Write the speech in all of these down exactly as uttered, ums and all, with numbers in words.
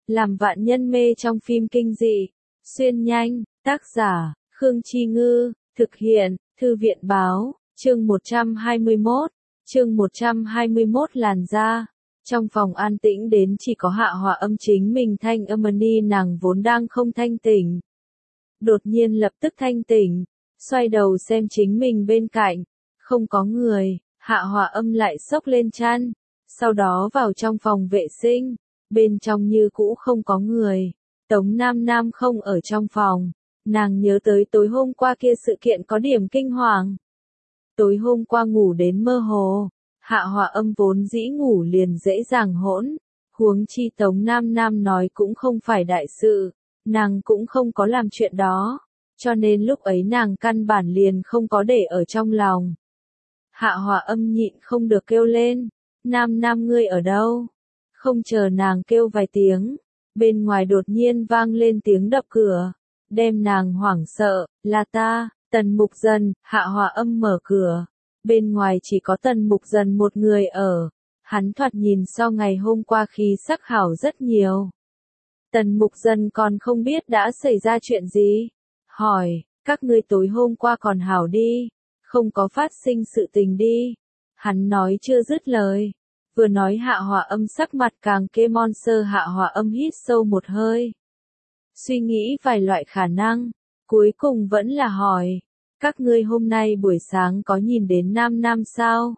làm vạn nhân mê trong phim kinh dị. Xuyên nhanh, tác giả, Khương Chi Ngư, thực hiện, Thư viện Báo, chương một trăm hai mươi mốt, chương một trăm hai mươi mốt làn da. Trong phòng an tĩnh đến chỉ có Hạ Hòa Âm chính mình thanh âm ni nàng vốn đang không thanh tỉnh. Đột nhiên lập tức thanh tỉnh, xoay đầu xem chính mình bên cạnh, không có người, Hạ Hòa Âm lại xốc lên chăn, sau đó vào trong phòng vệ sinh, bên trong như cũ không có người, Tống Nam Nam không ở trong phòng, nàng nhớ tới tối hôm qua kia sự kiện có điểm kinh hoàng. Tối hôm qua ngủ đến mơ hồ, Hạ Hòa Âm vốn dĩ ngủ liền dễ dàng hỗn, huống chi Tống Nam Nam nói cũng không phải đại sự, nàng cũng không có làm chuyện đó, cho nên lúc ấy nàng căn bản liền không có để ở trong lòng. Hạ Hòa Âm nhịn không được kêu lên, Nam Nam ngươi ở đâu? Không chờ nàng kêu vài tiếng, bên ngoài đột nhiên vang lên tiếng đập cửa, đem nàng hoảng sợ, là ta, Tần Mục Dần. Hạ Hòa Âm mở cửa, bên ngoài chỉ có Tần Mục Dần một người ở, hắn thoạt nhìn so ngày hôm qua khí sắc hảo rất nhiều. Tần Mục Dần còn không biết đã xảy ra chuyện gì, hỏi, các ngươi tối hôm qua còn hảo đi, không có phát sinh sự tình đi. Hắn nói chưa dứt lời, vừa nói Hạ Hòa Âm sắc mặt càng kê mon sơ. Hạ Hòa Âm hít sâu một hơi, suy nghĩ vài loại khả năng, cuối cùng vẫn là hỏi, các ngươi hôm nay buổi sáng có nhìn đến Nam Nam sao?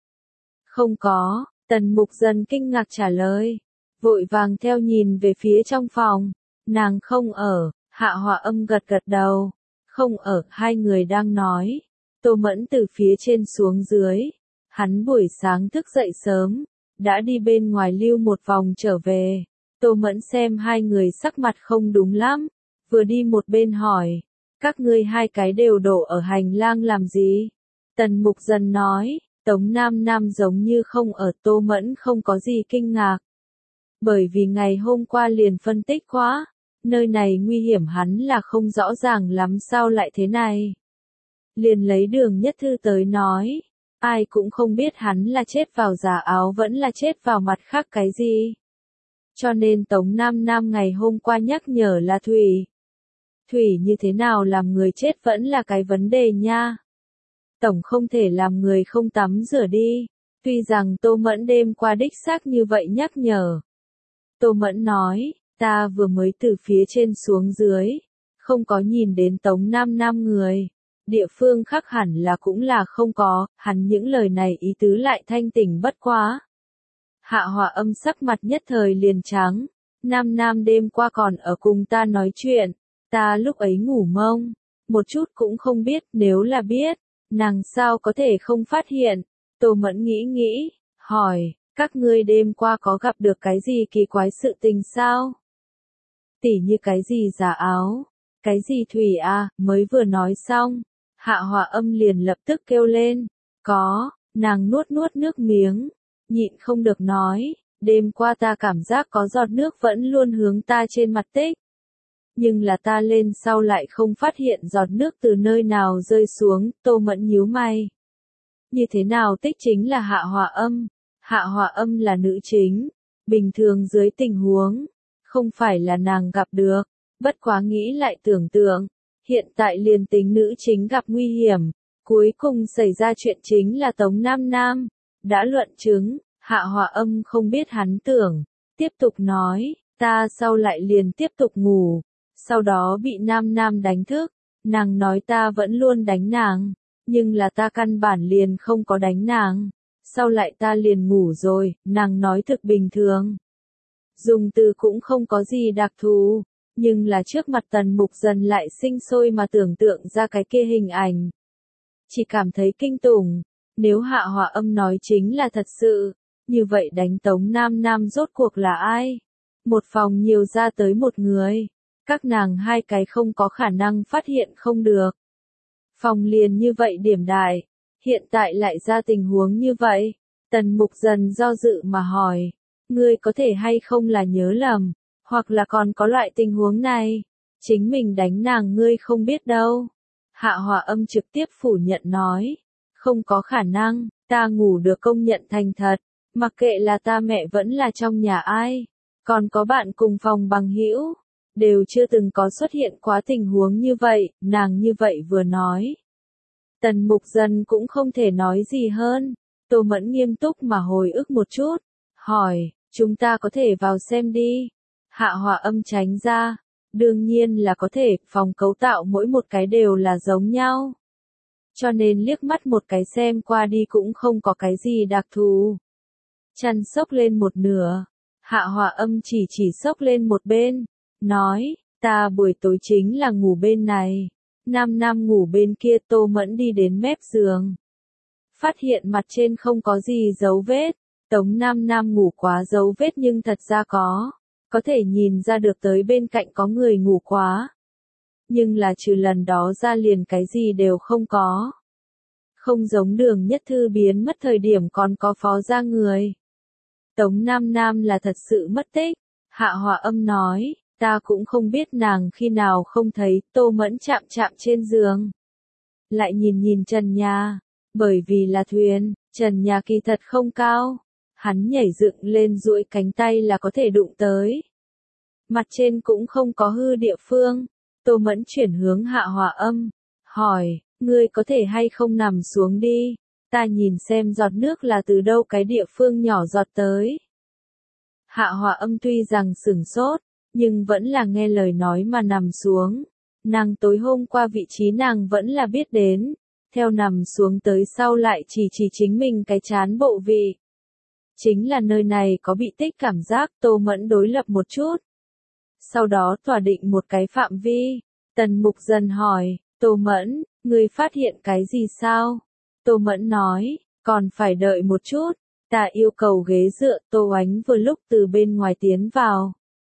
Không có, Tần Mục Dần kinh ngạc trả lời, vội vàng theo nhìn về phía trong phòng, nàng không ở. Hạ Hòa Âm gật gật đầu, không ở. Hai người đang nói, Tô Mẫn từ phía trên xuống dưới, hắn buổi sáng thức dậy sớm, đã đi bên ngoài lưu một vòng trở về. Tô Mẫn xem hai người sắc mặt không đúng lắm, vừa đi một bên hỏi, các ngươi hai cái đều đổ ở hành lang làm gì? Tần Mục Dần nói, Tống Nam Nam giống như không ở. Tô Mẫn không có gì kinh ngạc, bởi vì ngày hôm qua liền phân tích quá, nơi này nguy hiểm hắn là không rõ ràng lắm sao lại thế này. Liền lấy Đường Nhất Thư tới nói, ai cũng không biết hắn là chết vào giả áo vẫn là chết vào mặt khác cái gì. Cho nên Tống Nam Nam ngày hôm qua nhắc nhở là Thủy. Thủy như thế nào làm người chết vẫn là cái vấn đề nha. Tổng không thể làm người không tắm rửa đi, tuy rằng Tô Mẫn đêm qua đích xác như vậy nhắc nhở. Tô Mẫn nói, ta vừa mới từ phía trên xuống dưới, không có nhìn đến Tống Nam Nam người. Địa phương khác hẳn là cũng là không có. Hắn những lời này ý tứ lại thanh tỉnh bất quá. Hạ Hòa Âm sắc mặt nhất thời liền trắng, Nam Nam đêm qua còn ở cùng ta nói chuyện, ta lúc ấy ngủ mông, một chút cũng không biết. Nếu là biết, nàng sao có thể không phát hiện? Tô Mẫn nghĩ nghĩ, hỏi, các ngươi đêm qua có gặp được cái gì kỳ quái sự tình sao? Tỉ như cái gì giả áo, cái gì Thủy à? Mới vừa nói xong, Hạ Hòa Âm liền lập tức kêu lên, có. Nàng nuốt nuốt nước miếng, nhịn không được nói, đêm qua ta cảm giác có giọt nước vẫn luôn hướng ta trên mặt tích. Nhưng là ta lên sau lại không phát hiện giọt nước từ nơi nào rơi xuống. Tô Mẫn nhíu mày. Như thế nào tích chính là Hạ Hòa Âm? Hạ Hòa Âm là nữ chính, bình thường dưới tình huống, không phải là nàng gặp được. Bất quá nghĩ lại tưởng tượng, hiện tại liền tính nữ chính gặp nguy hiểm, cuối cùng xảy ra chuyện chính là Tống Nam Nam. Đã luận chứng, Hạ Hòa Âm không biết hắn tưởng, tiếp tục nói, ta sau lại liền tiếp tục ngủ, sau đó bị Nam Nam đánh thức, nàng nói ta vẫn luôn đánh nàng, nhưng là ta căn bản liền không có đánh nàng, sau lại ta liền ngủ rồi. Nàng nói thực bình thường, dùng từ cũng không có gì đặc thù, nhưng là trước mặt Tần Mục Dần lại sinh sôi mà tưởng tượng ra cái kia hình ảnh. Chỉ cảm thấy kinh tủng, nếu Hạ Hòa Âm nói chính là thật sự, như vậy đánh Tống Nam Nam rốt cuộc là ai? Một phòng nhiều ra tới một người, các nàng hai cái không có khả năng phát hiện không được. Phòng liền như vậy điểm đại, hiện tại lại ra tình huống như vậy. Tần Mục Dần do dự mà hỏi, ngươi có thể hay không là nhớ lầm, hoặc là còn có loại tình huống này, chính mình đánh nàng ngươi không biết đâu. Hạ Hòa Âm trực tiếp phủ nhận nói, không có khả năng, ta ngủ được công nhận thành thật, mặc kệ là ta mẹ vẫn là trong nhà ai, Còn có bạn cùng phòng bằng hữu, đều chưa từng có xuất hiện quá tình huống như vậy, nàng như vậy vừa nói. Tần Mục Dần cũng không thể nói gì hơn, Tô Mẫn nghiêm túc mà hồi ức một chút, hỏi, chúng ta có thể vào xem đi. Hạ Hòa Âm tránh ra, đương nhiên là có thể, phòng cấu tạo mỗi một cái đều là giống nhau. Cho nên liếc mắt một cái xem qua đi cũng không có cái gì đặc thù. Chăn xốc lên một nửa, Hạ Hòa Âm chỉ chỉ xốc lên một bên, nói, ta buổi tối chính là ngủ bên này. Nam Nam ngủ bên kia. Tô Mẫn đi đến mép giường, phát hiện mặt trên không có gì dấu vết. Tống Nam Nam ngủ quá dấu vết nhưng thật ra có, có thể nhìn ra được tới bên cạnh có người ngủ quá. Nhưng là trừ lần đó ra liền cái gì đều không có. Không giống Đường Nhất Thư biến mất thời điểm còn có phó ra người. Tống Nam Nam là thật sự mất tích. Hạ Hòa Âm nói, ta cũng không biết nàng khi nào không thấy. Tô Mẫn chạm chạm trên giường, lại nhìn nhìn trần nhà, bởi vì là thuyền, trần nhà kỳ thật không cao, hắn nhảy dựng lên duỗi cánh tay là có thể đụng tới. Mặt trên cũng không có hư địa phương. Tô Mẫn chuyển hướng Hạ Hòa Âm, hỏi, ngươi có thể hay không nằm xuống đi, ta nhìn xem giọt nước là từ đâu cái địa phương nhỏ giọt tới. Hạ Hòa Âm tuy rằng sửng sốt, nhưng vẫn là nghe lời nói mà nằm xuống. Nàng tối hôm qua vị trí nàng vẫn là biết đến, theo nằm xuống tới sau lại chỉ chỉ chính mình cái chán bộ vị. Chính là nơi này có bị tích cảm giác. Tô Mẫn đối lập một chút, sau đó tỏa định một cái phạm vi. Tần Mục Dần hỏi, Tô Mẫn, ngươi phát hiện cái gì sao? Tô Mẫn nói, còn phải đợi một chút, ta yêu cầu ghế dựa. Tô Ánh vừa lúc từ bên ngoài tiến vào,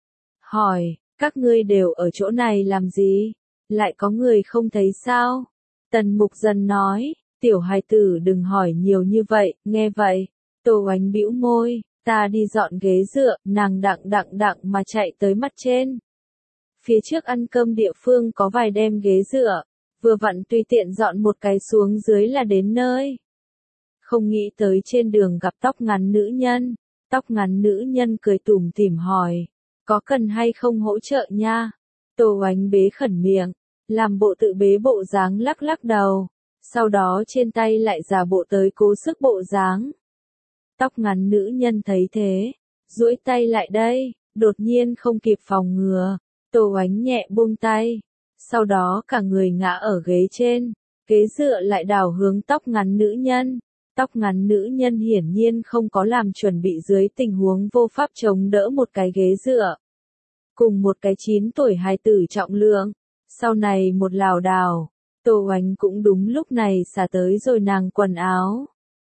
hỏi, các ngươi đều ở chỗ này làm gì? Lại có người không thấy sao? Tần Mục Dần nói, tiểu hài tử đừng hỏi nhiều như vậy. Nghe vậy, Tô Ánh bĩu môi, ta đi dọn ghế dựa. Nàng đặng đặng đặng mà chạy tới mặt trên. Phía trước ăn cơm địa phương có vài đem ghế dựa, vừa vặn tùy tiện dọn một cái xuống dưới là đến nơi. Không nghĩ tới trên đường gặp tóc ngắn nữ nhân. Tóc ngắn nữ nhân cười tủm tỉm hỏi, có cần hay không hỗ trợ nha? Tô Ánh bế khẩn miệng, làm bộ tự bế bộ dáng lắc lắc đầu, sau đó trên tay lại giả bộ tới cố sức bộ dáng. Tóc ngắn nữ nhân thấy thế, duỗi tay lại đây, đột nhiên không kịp phòng ngừa, Tô Ánh nhẹ buông tay, sau đó cả người ngã ở ghế trên, ghế dựa lại đảo hướng tóc ngắn nữ nhân. Tóc ngắn nữ nhân hiển nhiên không có làm chuẩn bị dưới tình huống vô pháp chống đỡ một cái ghế dựa. Cùng một cái chín tuổi hài tử trọng lượng, sau này một lảo đảo, Tô Ánh cũng đúng lúc này xả tới rồi nàng quần áo.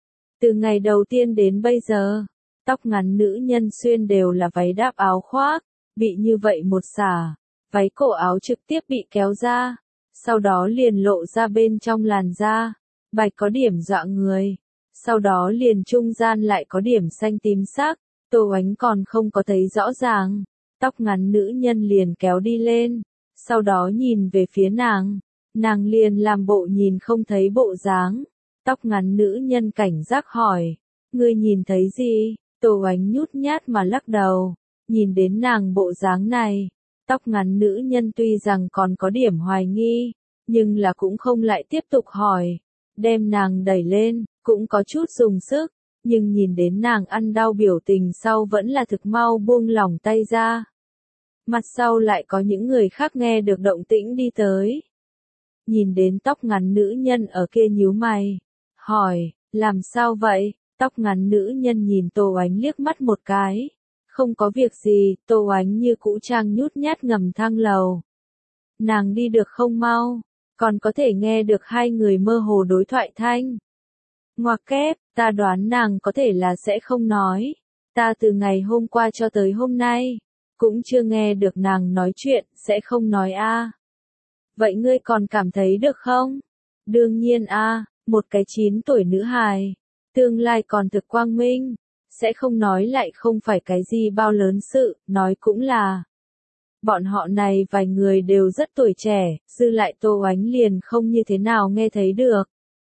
Từ ngày đầu tiên đến bây giờ, tóc ngắn nữ nhân xuyên đều là váy đáp áo khoác, bị như vậy một xả, váy cổ áo trực tiếp bị kéo ra, sau đó liền lộ ra bên trong làn da, bạch có điểm dọa người, sau đó liền trung gian lại có điểm xanh tím sắc. Tô Ánh còn không có thấy rõ ràng, tóc ngắn nữ nhân liền kéo đi lên, sau đó nhìn về phía nàng, nàng liền làm bộ nhìn không thấy bộ dáng. Tóc ngắn nữ nhân cảnh giác hỏi, ngươi nhìn thấy gì? Tô Ánh nhút nhát mà lắc đầu, nhìn đến nàng bộ dáng này, tóc ngắn nữ nhân tuy rằng còn có điểm hoài nghi, nhưng là cũng không lại tiếp tục hỏi, đem nàng đẩy lên, cũng có chút dùng sức, nhưng nhìn đến nàng ăn đau biểu tình sau vẫn là thực mau buông lỏng tay ra. Mặt sau lại có những người khác nghe được động tĩnh đi tới. Nhìn đến tóc ngắn nữ nhân ở kia nhíu mày, hỏi, làm sao vậy? Tóc ngắn nữ nhân nhìn Tô Ánh liếc mắt một cái, không có việc gì. Tô Ánh như cũ trang nhút nhát ngầm thang lầu. Nàng đi được không mau, còn có thể nghe được hai người mơ hồ đối thoại thanh. Ngoặc kép, ta đoán nàng có thể là sẽ không nói. Ta từ ngày hôm qua cho tới hôm nay, cũng chưa nghe được nàng nói chuyện, sẽ không nói a. Vậy ngươi còn cảm thấy được không? Đương nhiên a, một cái chín tuổi nữ hài, tương lai còn thực quang minh, sẽ không nói lại không phải cái gì bao lớn sự, nói cũng là. Bọn họ này vài người đều rất tuổi trẻ, dư lại Tô Ánh liền không như thế nào nghe thấy được.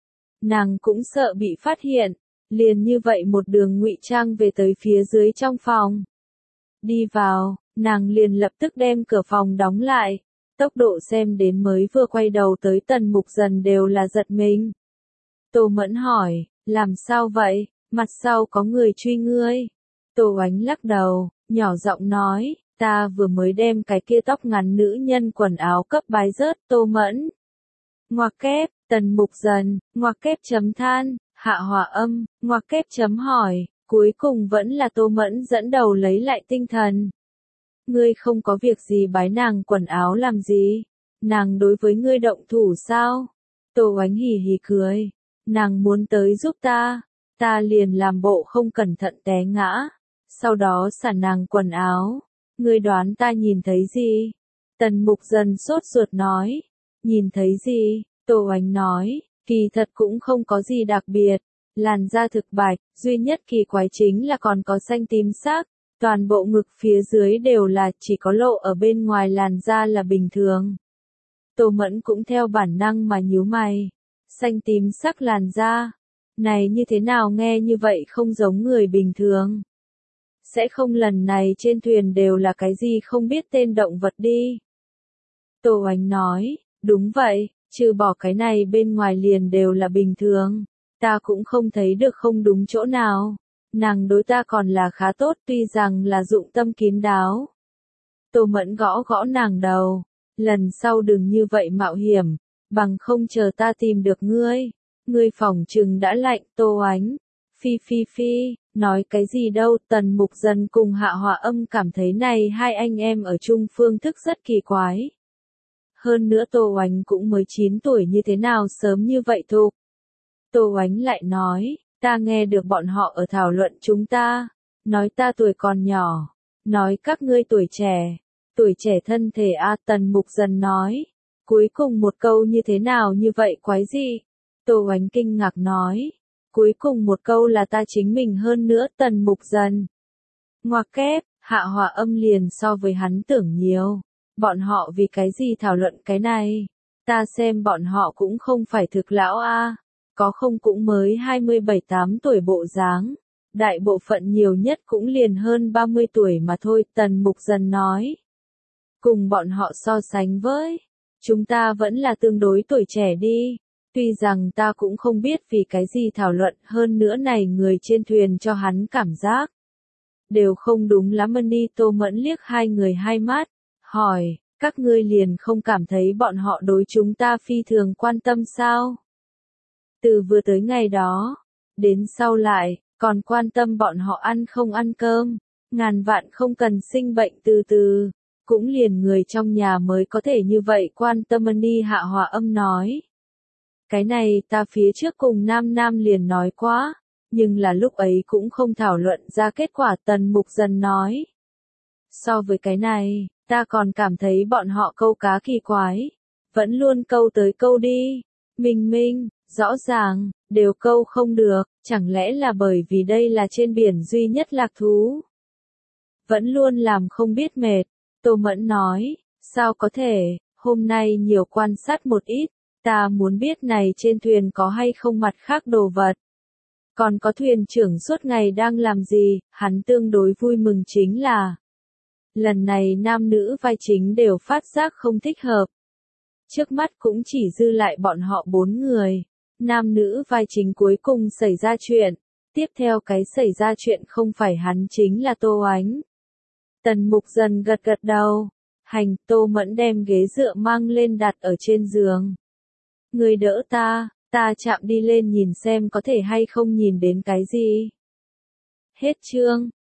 Nàng cũng sợ bị phát hiện, liền như vậy một đường ngụy trang về tới phía dưới trong phòng. Đi vào, nàng liền lập tức đem cửa phòng đóng lại. Tốc độ xem đến mới vừa quay đầu tới Tần Mục Dần đều là giật mình. Tô Mẫn hỏi, làm sao vậy, mặt sau có người truy ngươi. Tô Oánh lắc đầu, nhỏ giọng nói, ta vừa mới đem cái kia tóc ngắn nữ nhân quần áo cấp bái rớt. Tô Mẫn. Ngoặc kép, Tần Mục Dần, ngoặc kép chấm than, hạ hòa âm, ngoặc kép chấm hỏi, cuối cùng vẫn là Tô Mẫn dẫn đầu lấy lại tinh thần. Ngươi không có việc gì bái nàng quần áo làm gì? Nàng đối với ngươi động thủ sao? Tô Oánh hì hì cười. Nàng muốn tới giúp ta. Ta liền làm bộ không cẩn thận té ngã. Sau đó xả nàng quần áo. Ngươi đoán ta nhìn thấy gì? Tần Mục Dần sốt ruột nói. Nhìn thấy gì? Tô Oánh nói. Kỳ thật cũng không có gì đặc biệt. Làn da thực bạch, duy nhất kỳ quái chính là còn có xanh tím sắc. Toàn bộ ngực phía dưới đều là, chỉ có lộ ở bên ngoài làn da là bình thường. Tô Mẫn cũng theo bản năng mà nhíu mày. Xanh tím sắc làn da. Này như thế nào nghe như vậy không giống người bình thường. Sẽ không lần này trên thuyền đều là cái gì không biết tên động vật đi. Tô Oánh nói, đúng vậy, trừ bỏ cái này bên ngoài liền đều là bình thường. Ta cũng không thấy được không đúng chỗ nào. Nàng đối ta còn là khá tốt tuy rằng là dụng tâm kín đáo. Tô Mẫn gõ gõ nàng đầu. Lần sau đừng như vậy mạo hiểm. Bằng không chờ ta tìm được ngươi. Ngươi phỏng chừng đã lạnh. Tô Oánh. Phi phi phi. Nói cái gì đâu. Tần Mục Dần cùng Hạ Hòa Âm cảm thấy này hai anh em ở chung phương thức rất kỳ quái. Hơn nữa Tô Oánh cũng mới chín tuổi như thế nào sớm như vậy thục. Tô Oánh lại nói. Ta nghe được bọn họ ở thảo luận chúng ta, nói ta tuổi còn nhỏ, nói các ngươi tuổi trẻ, tuổi trẻ thân thể a. Tần Mục Dần nói, cuối cùng một câu như thế nào như vậy quái gì? Tô Oánh kinh ngạc nói, cuối cùng một câu là ta chính mình hơn nữa. Tần Mục Dần. Ngoặc kép, Hạ Hòa Âm liền so với hắn tưởng nhiều, bọn họ vì cái gì thảo luận cái này, ta xem bọn họ cũng không phải thực lão a. Có không cũng mới hai mươi bảy tám tuổi bộ dáng, đại bộ phận nhiều nhất cũng liền hơn ba mươi tuổi mà thôi. Tần Mục Dần nói, cùng bọn họ so sánh với, chúng ta vẫn là tương đối tuổi trẻ đi, tuy rằng ta cũng không biết vì cái gì thảo luận. Hơn nữa này người trên thuyền cho hắn cảm giác đều không đúng lắm. Ni Tô Mẫn liếc hai người hai mắt, hỏi, các ngươi liền không cảm thấy bọn họ đối chúng ta phi thường quan tâm sao? Từ vừa tới ngày đó, đến sau lại, còn quan tâm bọn họ ăn không ăn cơm, ngàn vạn không cần sinh bệnh từ từ, cũng liền người trong nhà mới có thể như vậy quan tâm. Ni Hạ Hòa Âm nói, cái này ta phía trước cùng Nam Nam liền nói quá, nhưng là lúc ấy cũng không thảo luận ra kết quả. Tần Mục Dần nói, so với cái này, ta còn cảm thấy bọn họ câu cá kỳ quái, vẫn luôn câu tới câu đi, Minh Minh. Rõ ràng, đều câu không được, chẳng lẽ là bởi vì đây là trên biển duy nhất lạc thú? Vẫn luôn làm không biết mệt. Tô Mẫn nói, sao có thể, hôm nay nhiều quan sát một ít, ta muốn biết này trên thuyền có hay không mặt khác đồ vật. Còn có thuyền trưởng suốt ngày đang làm gì, hắn tương đối vui mừng chính là lần này nam nữ vai chính đều phát giác không thích hợp. Trước mắt cũng chỉ dư lại bọn họ bốn người. Nam nữ vai chính cuối cùng xảy ra chuyện. Tiếp theo cái xảy ra chuyện không phải hắn chính là Tô Oánh. Tần Mục Dần gật gật đầu. Hành. Tô Mẫn đem ghế dựa mang lên đặt ở trên giường. Người đỡ ta, ta chạm đi lên nhìn xem có thể hay không nhìn đến cái gì. Hết chương.